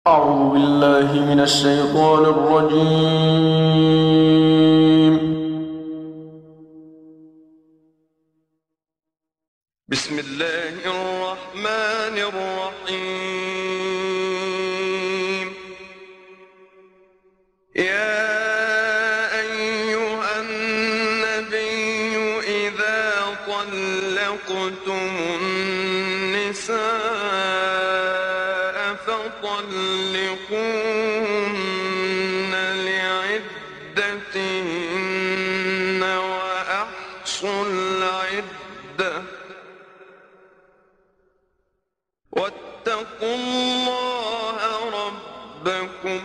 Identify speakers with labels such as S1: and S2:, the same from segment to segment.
S1: أعوذ بالله من الشيطان الرجيم. بسم الله الرحمن الرحيم. يا أيها النبي إذا طلقتم النساء فطلقوهن لعدتهن وأحصوا العدة واتقوا الله ربكم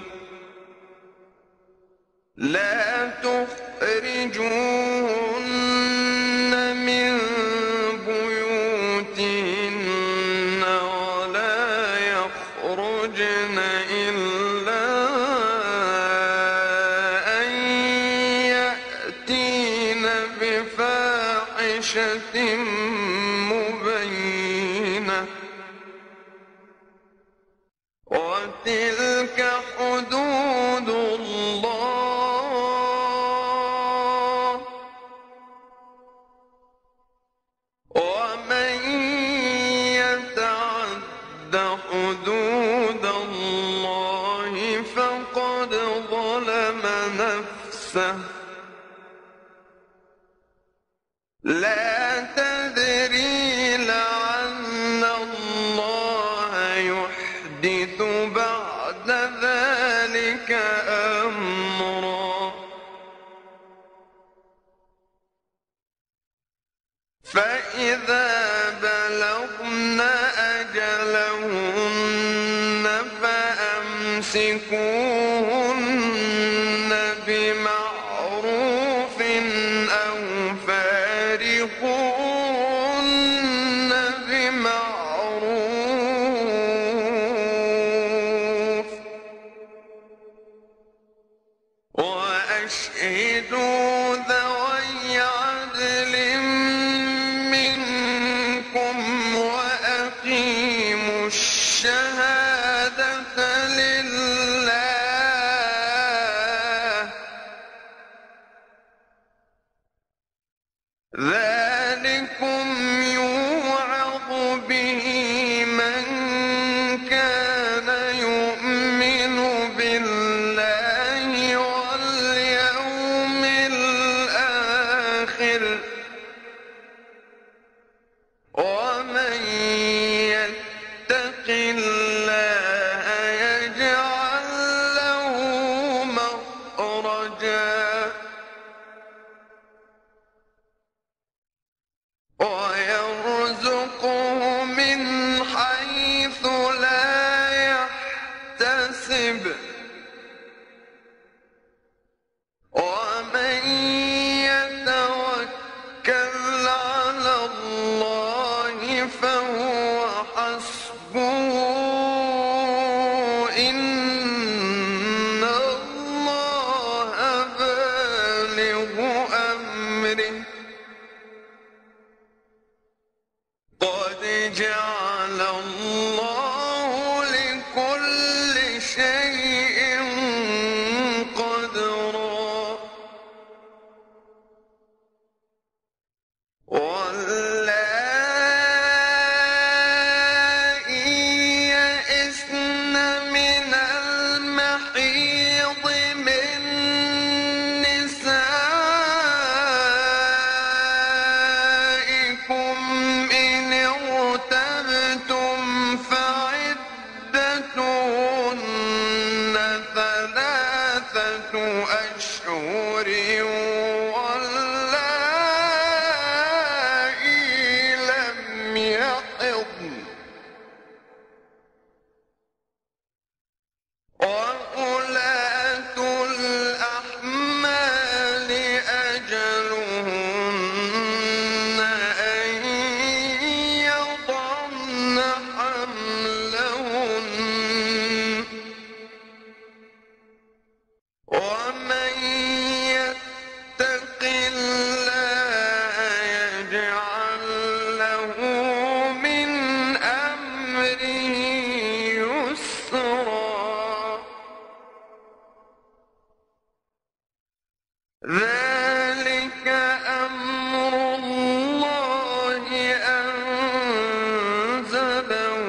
S1: لا تخرجوهن من بيوتهن ولا يخرجن إلا أن يأتين بفاحشة مبينة وتلك حدود الله ومن يتعد حدود الله فقد ظلم نفسه لا تدري لعل الله يحدث بعد ذلك أمرا فإذا بلغن أجلهن فأمسكوهن بمعروف أو فارقوهن بمعروف وأشهدوا ذوي عدل منكم وأقيموا الشهادة لله ذلكم يوعظ به من كان يؤمن بالله واليوم الآخر ومن يتق الله يجعل له مخرجا ويرزقه من حيث لا يحتسب ومن يتوكل على الله فهو حسبه إن الله بالغ أمره قد جعل الله لكل شيء قدرا واللائي يئسن من المحيض من نسائكم إن ارتبتم فعدتهن ثلاثة أشهر واللائي لم يحضن وأولاة الأحمال أجلهن أن يضعن حملهن ومن يتق الله يجعل له من أمره يسرا ذلك أمر الله أنزله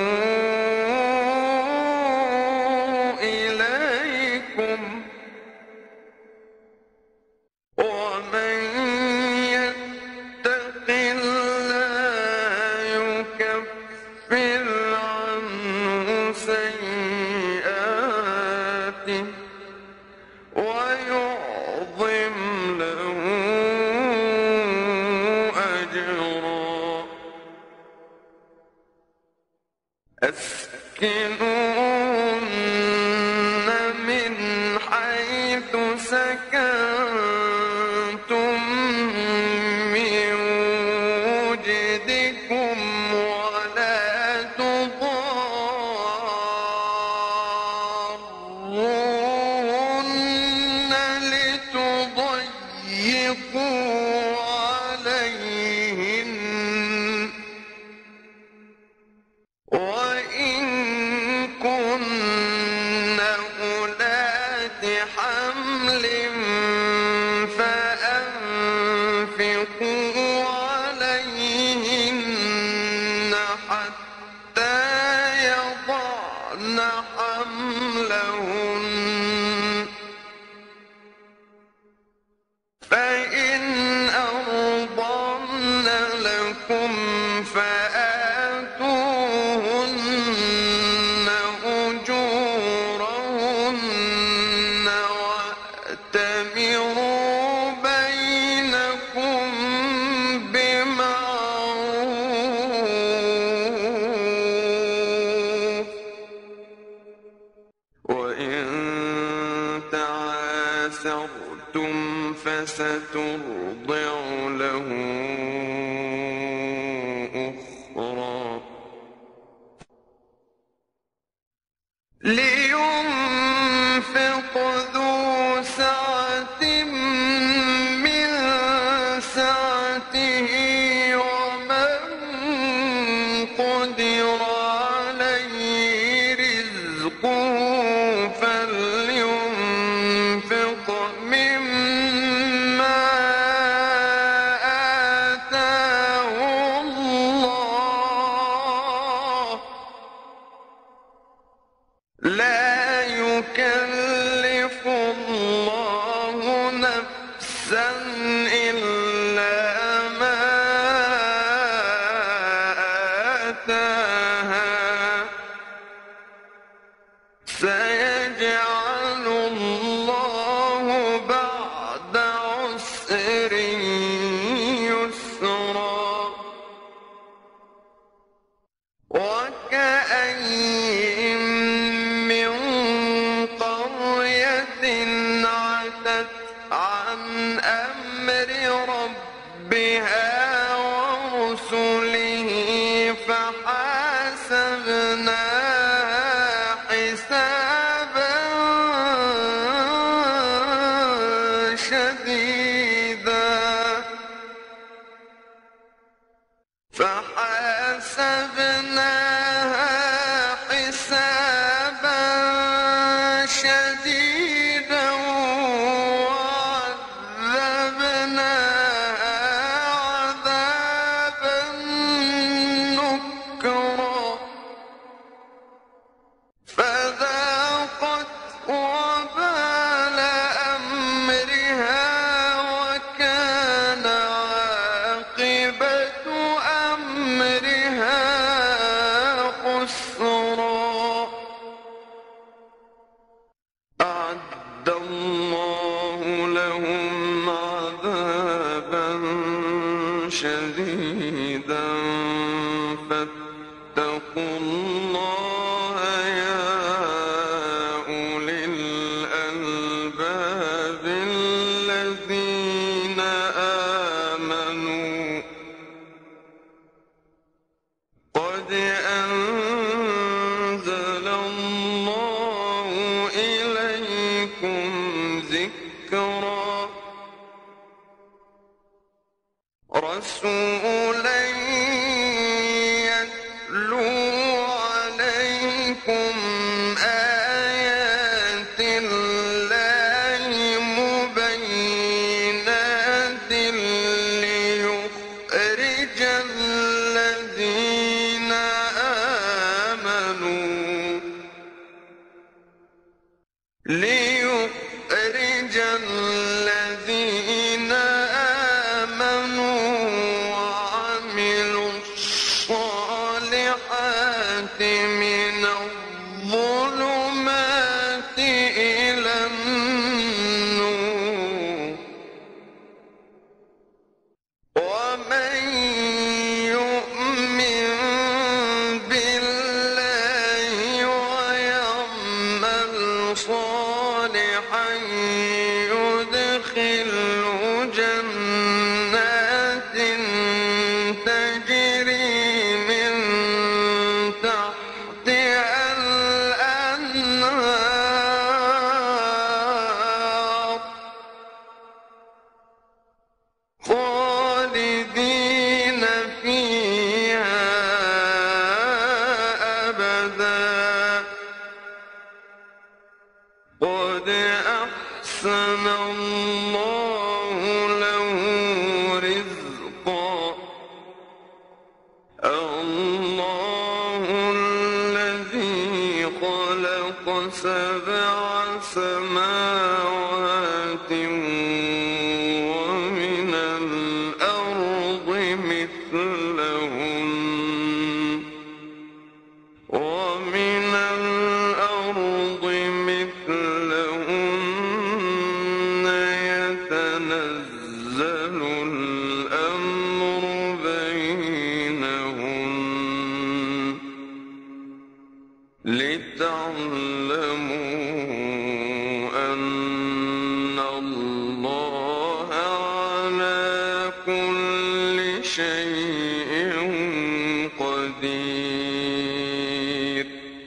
S1: إليكم ومن يتق الله يكفر عنه سيئاته ويعظم له أجرا أسكنوهن من حيث سكنتم من وجدكم ولا تضاروهن لتضيقوا عليهن وإن كن أولات حمل فأنفقوا عليهن حتى يضعن حملهن فإن أرضعن لكم فآتوهن أجورهن وأتمروا بينكم بمعروف وإن تعاسرتم فسترضع له أخرى لينفق ذو سعة من سعته ومن قدر عليه رزقه فلينفق مما آتاه الله لا يكلف الله نفسا إلا ما آتاها سيجعل الله بعد عسر يسرا وكأين من قرية عتت عن أمر ربها ورسله فحاسبناها حسابا شديدا فحاسبناها حسابا شديدا وعذبناها عذابا نكرا فذاقت وبال أمرها وكان عاقبة أمرها خسرا أعد الله لهم عذابا شديدا فاتقوا الله يا أولي الألباب الذين آمنوا قد أنزل الله إليكم ذكرا رسولا يتلو عليكم آيات الله مبينات ليخرج الذين آمنوا وعملوا الصالحات من الظلمات إلى النور ومن يؤمن بالله ويعمل صالحا يدخله جنات تجري من تحتها الأنهار خالدين فيها أبدا قد أحسن الله له رزقا الله الذي خلق 7 سماوات ومن الأرض مثلهن يتنزل الأمر بينهن لتعلموا أن الله على كل شيء قدير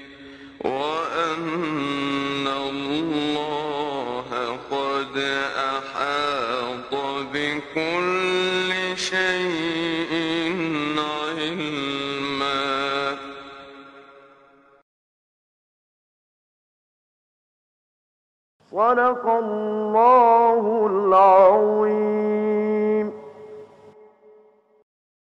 S1: وأن الله قد أحاط بكل شيء علما
S2: صدق الله العظيم.